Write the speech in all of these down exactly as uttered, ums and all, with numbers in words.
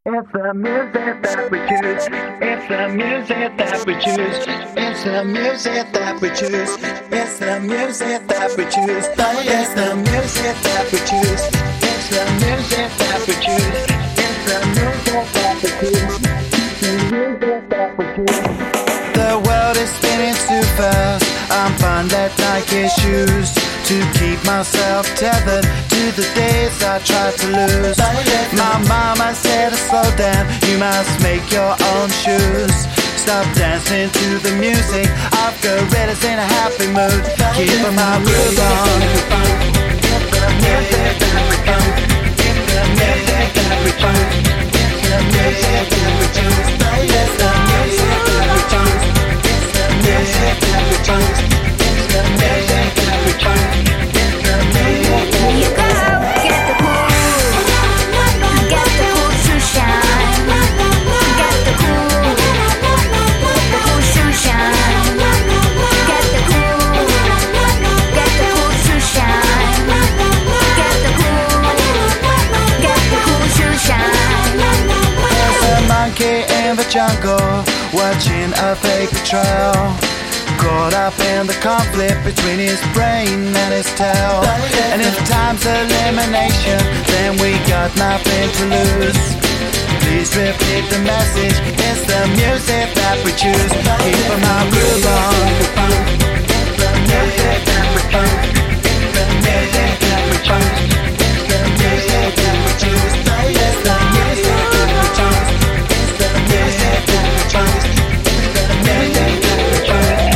It's the music that we choose. It's the music that we choose. It's the music that we choose. It's the music that we choose. It's the music that we choose. It's the music that we choose. It's the music that we choose. The music that we choose. The world is spinning too fast. I'm fine that Nike shoes to keep myself tethered to the days I tried to lose. My mama said to slow down, you must make your own shoes. Stop dancing to the music, I've got gorillas in a happy mood. Keep my groove on. It's the music that we choose. It's the music that we choose. It's the music that we choose. It's the music that we choose. It's the music that we choose. It's the music that we choose. It's the music that we choose. You go get the cool, get the cool to shine, get the cool, the cool to shine, get the cool, get the cool to shine, get the cool, get the cool to shine. There's a monkey in the jungle, watching a fake betrayal. Caught up in the conflict between his brain and his tail. And if time's elimination, then we got nothing to lose. Please repeat the message, it's the music that we choose. Keep my groove on. It's the music that we choose. It's the music that we choose. It's the music that we choose. It's the music that we choose. It's the music that we choose. It's the music that we choose.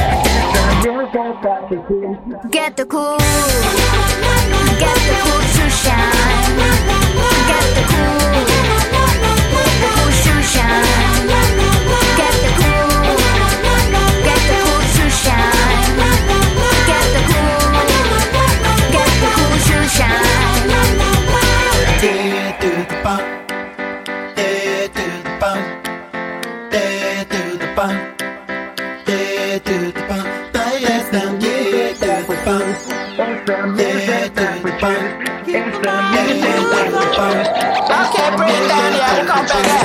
Get the cool, get the cool to shine, get the cool, the cool to shine, get the cool, get the cool to shine, get the cool, get the cool to shine. Yeah, do the bump. Yeah, do the bump. Yeah, do the bump. Yeah, do the bump. It's the music that we choose. It's the music that we choose. It's the music that we choose. I can't breathe down here, come back.